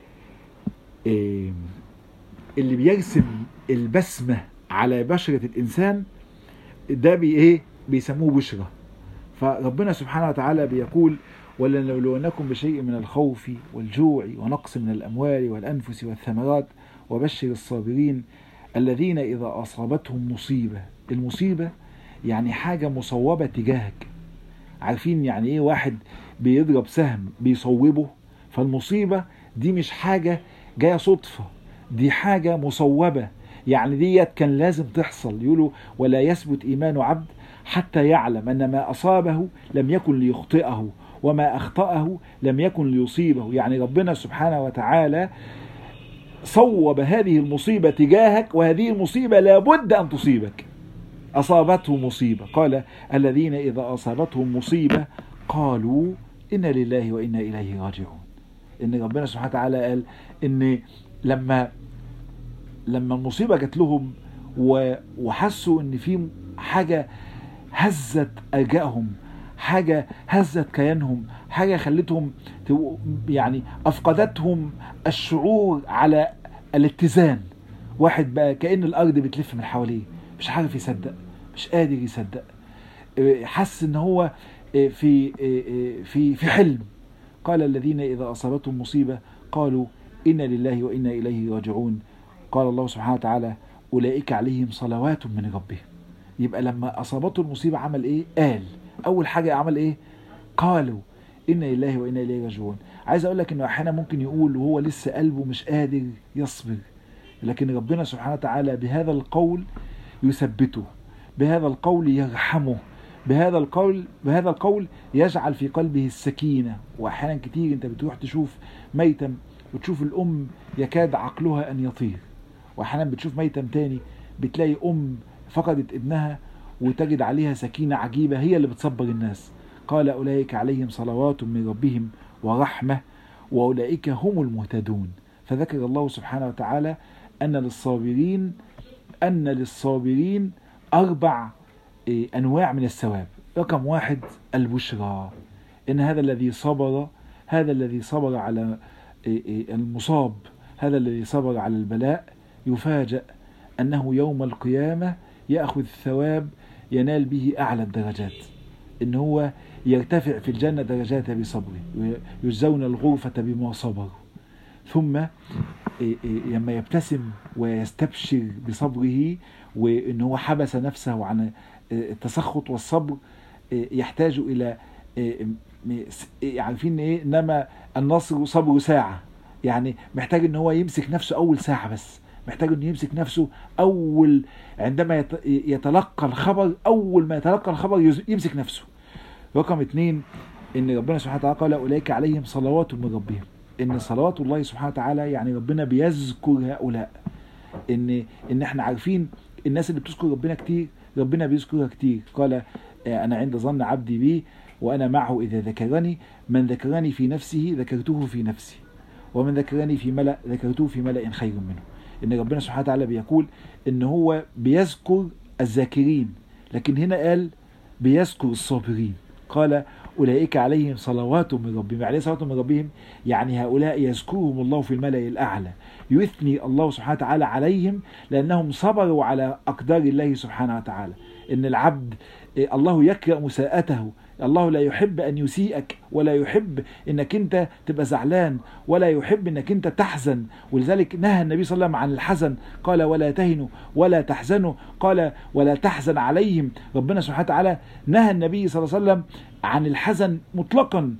اللي بيرسم البسمة على بشرة الإنسان، ده بي إيه بيسموه بشرة. فربنا سبحانه وتعالى بيقول ولنبلونكم بشيء من الخوف والجوع ونقص من الأموال والأنفس والثمرات وبشر الصابرين الذين إذا أصابتهم مصيبة. المصيبة يعني حاجة مصوبة تجاهك. عارفين يعني إيه واحد بيضرب سهم بيصوبه؟ فالمصيبة دي مش حاجة جاية صدفة، دي حاجة مصوبة، يعني ديت كان لازم تحصل. يقولوا ولا يثبت إيمان عبد حتى يعلم أن ما أصابه لم يكن ليخطئه وما أخطأه لم يكن ليصيبه. يعني ربنا سبحانه وتعالى صوب هذه المصيبة تجاهك، وهذه المصيبة لابد أن تصيبك. أصابته مصيبة، قال الذين إذا أصابتهم مصيبة قالوا إنا لله وإنا إليه راجعون. إن ربنا سبحانه وتعالى قال إن لما لما المصيبة جت لهم وحسوا إن في حاجة هزت أرجائهم، حاجة هزت كيانهم، حاجة خلتهم يعني أفقدتهم الشعور على الاتزان. واحد بقى كأن الأرض بتلف من حواليه، مش عارف يصدق، مش قادر يصدق، حس إن هو في في في حلم. قال الذين إذا أصابتهم مصيبة قالوا إنا لله وإنا إليه راجعون. قال الله سبحانه وتعالى أولئك عليهم صلوات من ربهم. يبقى لما أصابته المصيبة عمل إيه؟ قال أول حاجة عمل إيه؟ قالوا إنا لله وإنا إليه راجعون. عايز أقول لك إنه أحيانا ممكن يقول وهو لسه قلبه مش قادر يصبر، لكن ربنا سبحانه وتعالى بهذا القول يثبته، بهذا القول يرحمه، بهذا القول بهذا القول يجعل في قلبه السكينة. وأحيانا كتير أنت بتروح تشوف ميتم وتشوف الأم يكاد عقلها أن يطير، وأحيانا بتشوف ميتم تاني بتلاقي أم فقدت ابنها وتجد عليها سكينة عجيبة هي اللي بتصبر الناس. قال أولئك عليهم صلوات من ربهم ورحمة وأولئك هم المهتدون. فذكر الله سبحانه وتعالى أن للصابرين أن للصابرين أربع أنواع من الثواب. رقم واحد البشرى، إن هذا الذي صبر هذا الذي صبر على المصاب، هذا الذي صبر على البلاء، يفاجأ أنه يوم القيامة يأخذ ثواب ينال به أعلى الدرجات، إن هو يرتفع في الجنة درجات بصبره، يجزون الغرفة بما صبر. ثم لما يبتسم ويستبشر بصبره وإن هو حبس نفسه عن التسخط والصبر، يحتاج إلى عارفين إيه؟ إنما النصر صبر ساعة، يعني محتاج إن هو يمسك نفسه أول ساعة بس، محتاج إنه يمسك نفسه أول عندما يتلقى الخبر، أول ما يتلقى الخبر يمسك نفسه. رقم اثنين إن ربنا سبحانه وتعالى قال أولئك عليهم صلوات من ربهم. إن صلوات الله سبحانه وتعالى يعني ربنا بيذكر هؤلاء، إن إن إحنا عارفين الناس اللي بتذكر ربنا كتير ربنا بيذكرها كتير. قال أنا عند ظن عبدي بي وأنا معه إذا ذكرني، من ذكرني في نفسه ذكرته في نفسي ومن ذكرني في ملأ ذكرته في ملأ خير منه. إن ربنا سبحانه وتعالى بيقول إن هو بيذكر الذاكرين، لكن هنا قال بيذكر الصابرين. قال أولئك عليهم صلوات من ربهم، عليه صلوات من ربهم يعني هؤلاء يذكرهم الله في الملأ الأعلى، يثني الله سبحانه وتعالى عليهم لأنهم صبروا على أقدار الله سبحانه وتعالى. إن العبد الله يكره مساءته، الله لا يحب أن يسيئك، ولا يحب أنك أنت تبقى زعلان، ولا يحب أنك أنت تحزن. ولذلك نهى النبي صلى الله عليه وسلم عن الحزن، قال ولا تهنوا ولا تحزنوا، قال ولا تحزن عليهم. ربنا سبحانه وتعالى نهى النبي صلى الله عليه وسلم عن الحزن مطلقا،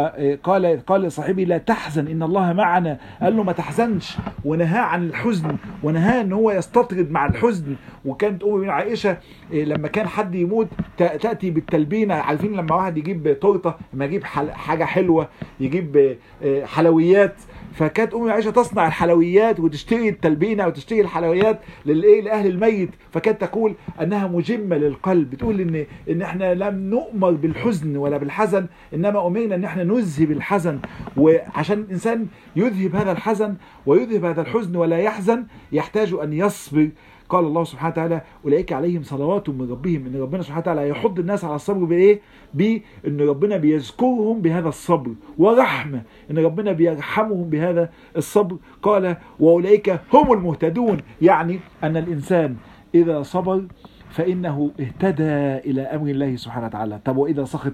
وقال قال لصاحبه لا تحزن إن الله معنا، قال له ما تحزنش، ونهاه عن الحزن، ونهاه ان هو يستطرد مع الحزن. وكانت أم عائشة لما كان حد يموت تأتي بالتلبينة. عارفين لما واحد يجيب تورته، لما يجيب حاجة حلوة يجيب حلويات، فكانت أم عائشة تصنع الحلويات وتشتري التلبينة وتشتري الحلويات للإيه لأهل الميت. فكانت تقول أنها مجمة للقلب، بتقول إن إن إحنا لم نؤمر بالحزن ولا بالحزن، إنما أمرنا إن إحنا نذهب الحزن. وعشان الإنسان يذهب هذا الحزن ويذهب هذا الحزن ولا يحزن يحتاج أن يصبر. قال الله سبحانه وتعالى أولئك عليهم صلوات من ربهم. إن ربنا سبحانه وتعالى يحض الناس على الصبر بإيه؟ بإن ربنا بيذكرهم بهذا الصبر، ورحمة إن ربنا بيرحمهم بهذا الصبر. قال وأولئك هم المهتدون، يعني أن الإنسان إذا صبر فإنه اهتدى إلى أمر الله سبحانه وتعالى. طب وإذا سخط؟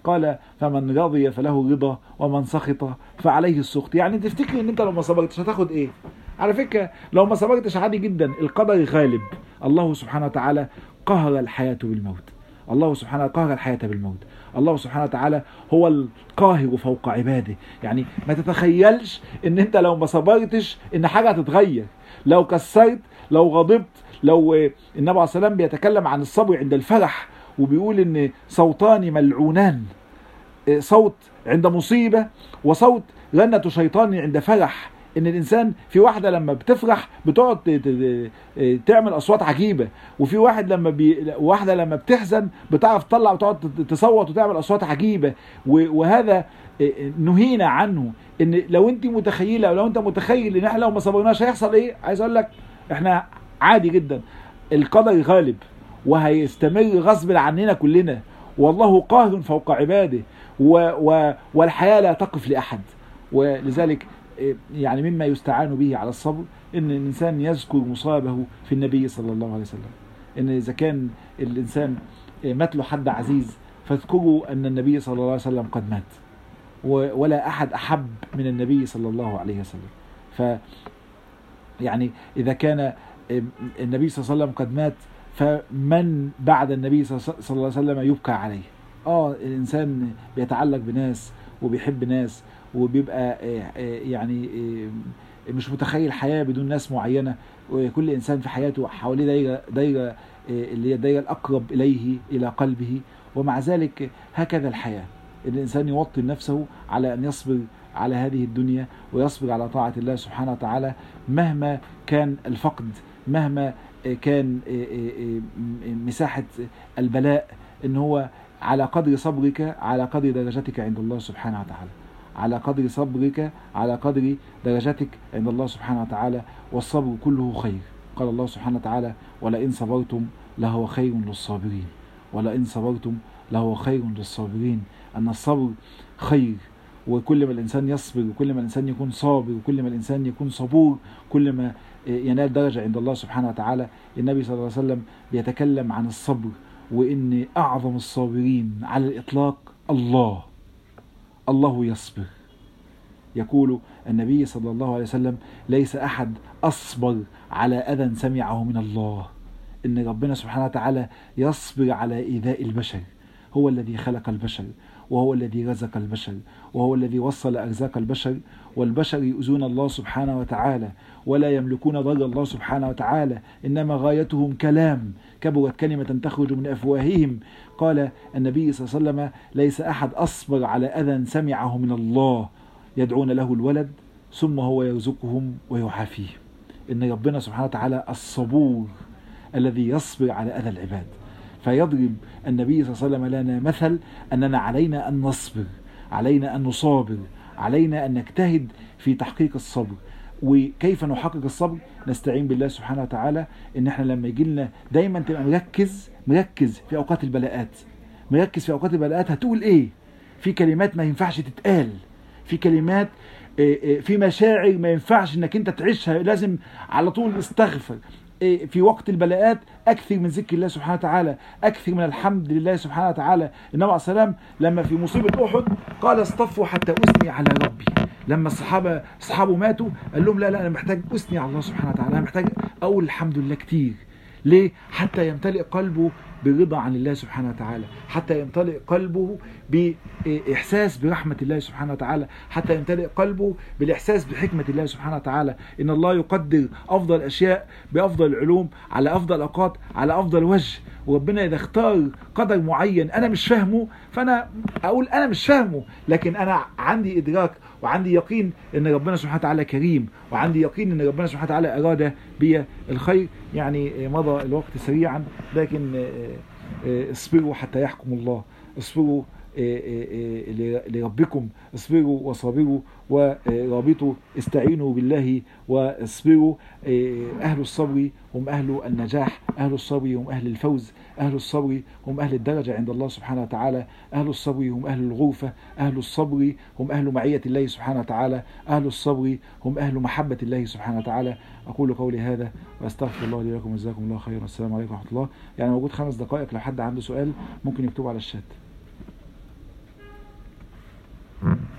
قال فمن رضي فله رضا ومن سخط فعليه السخط. يعني تفتكر ان انت لو ما صبرتش هتاخد ايه؟ على فكرة لو ما صبرتش عادي جدا، القدر غالب. الله سبحانه وتعالى قهر الحياة بالموت، الله سبحانه قهر الحياة بالموت. الله سبحانه وتعالى هو القاهر فوق عباده. يعني ما تتخيلش ان انت لو ما صبرتش ان حاجة هتتغير، لو كسرت، لو غضبت، لو النبي عليه الصلاة والسلام بيتكلم عن الصبر عند الفرح وبيقول ان صوتان ملعونان، صوت عند مصيبة وصوت رنة شيطان عند فرح. ان الانسان في واحدة لما بتفرح بتقعد تعمل اصوات عجيبة، وفي واحد لما بي... واحدة لما بتحزن بتعرف تطلع وتقعد تصوت وتعمل اصوات عجيبة. وهذا نهينا عنه. ان لو انت متخيلة او لو انت متخيل ان احنا لو ما صبرناش هيحصل ايه، عايز اقول لك احنا عادي جدا، القدر غالب وهيستمر غصب عننا كلنا، والله قاهر فوق عباده، و... و... والحياة لا تقف لأحد. ولذلك يعني مما يستعان به على الصبر ان الانسان يذكر مصابه في النبي صلى الله عليه وسلم. ان اذا كان الانسان مات له حد عزيز فاذكروا ان النبي صلى الله عليه وسلم قد مات، ولا احد احب من النبي صلى الله عليه وسلم. ف يعني اذا كان النبي صلى الله عليه وسلم قد مات، فمن بعد النبي صلى الله عليه وسلم يبكى عليه. اه الانسان بيتعلق بناس وبيحب ناس وبيبقى يعني مش متخيل حياة بدون ناس معينة، وكل إنسان في حياته حواليه دايرة دايرة اللي هي الدايرة الأقرب إليه إلى قلبه. ومع ذلك هكذا الحياة، الإنسان يوطن نفسه على أن يصبر على هذه الدنيا ويصبر على طاعة الله سبحانه وتعالى مهما كان الفقد، مهما كان مساحة البلاء. إن هو على قدر صبرك على قدر درجتك عند الله سبحانه وتعالى، على قدر صبرك على قدر درجتك عند الله سبحانه وتعالى. والصبر كله خير. قال الله سبحانه وتعالى ولئن صبرتم لهو خير للصابرين، ولئن صبرتم لهو خير للصابرين. أن الصبر خير، وكل ما الإنسان يصبر وكل ما الإنسان يكون صابر وكل ما الإنسان يكون صبور كل ما ينال درجة عند الله سبحانه وتعالى. النبي صلى الله عليه وسلم بيتكلم عن الصبر، وإن أعظم الصابرين على الإطلاق الله الله يصبر. يقول النبي صلى الله عليه وسلم ليس أحد أصبر على أذى سمعه من الله. إن ربنا سبحانه وتعالى يصبر على إيذاء البشر. هو الذي خلق البشر، وهو الذي رزق البشر، وهو الذي وصل أرزاق البشر، والبشر يؤذون الله سبحانه وتعالى ولا يملكون ضر الله سبحانه وتعالى، إنما غايتهم كلام، كبرت كلمة تخرج من أفواههم. قال النبي صلى الله عليه وسلم ليس أحد أصبر على أذى سمعه من الله يدعون له الولد ثم هو يرزقهم ويعافيهم. إن ربنا سبحانه وتعالى الصبور الذي يصبر على أذى العباد. فيضرب النبي صلى الله عليه وسلم لنا مثل أننا علينا أن نصبر، علينا أن نصابر، علينا أن نجتهد في تحقيق الصبر. وكيف نحقق الصبر؟ نستعين بالله سبحانه وتعالى. إن احنا لما يجي لنا دايما تبقى مركز مركز في أوقات البلاءات، مركز في أوقات البلاءات هتقول إيه؟ في كلمات ما ينفعش تتقال، في كلمات في مشاعر ما ينفعش إنك أنت تعيشها، لازم على طول استغفر. في وقت البلاءات أكثر من ذكر الله سبحانه وتعالى، أكثر من الحمد لله سبحانه وتعالى. النبي عليه السلام لما في مصيبة أحد قال اصطفوا حتى أثني على ربي. لما الصحابة أصحابه ماتوا قال لهم لا لا أنا محتاج أثني على الله سبحانه وتعالى، أنا محتاج أقول الحمد لله كتير. ليه؟ حتى يمتلئ قلبه برضا عن الله سبحانه وتعالى، حتى يمتلئ قلبه بإحساس برحمة الله سبحانه وتعالى، حتى يمتلئ قلبه بالإحساس بحكمة الله سبحانه وتعالى. إن الله يقدر أفضل الأشياء بأفضل العلوم على أفضل الأوقات على أفضل وجه. وربنا إذا اختار قدر معين أنا مش فاهمه فأنا أقول أنا مش فاهمه، لكن أنا عندي إدراك وعندي يقين إن ربنا سبحانه وتعالى كريم، وعندي يقين إن ربنا سبحانه وتعالى أراد بي الخير. يعني مضى الوقت سريعا، لكن اصبروا حتى يحكم الله، اصبروا لربكم، اصبروا وصابروا ورابطوا، استعينوا بالله واصبروا. أهل الصبر هم أهل النجاح، أهل الصبر هم أهل الفوز، أهل الصبر هم أهل الدرجة عند الله سبحانه وتعالى، أهل الصبر هم أهل الغرفة، أهل الصبر هم أهل معية الله سبحانه وتعالى، أهل الصبر هم أهل محبة الله سبحانه وتعالى. أقول قولي هذا وأستغفر الله لي ولكم، وجزاكم الله خيرا. السلام عليكم ورحمة الله. يعني موجود خمس دقائق، لو حد عنده سؤال ممكن يكتبه على الشات.
مم.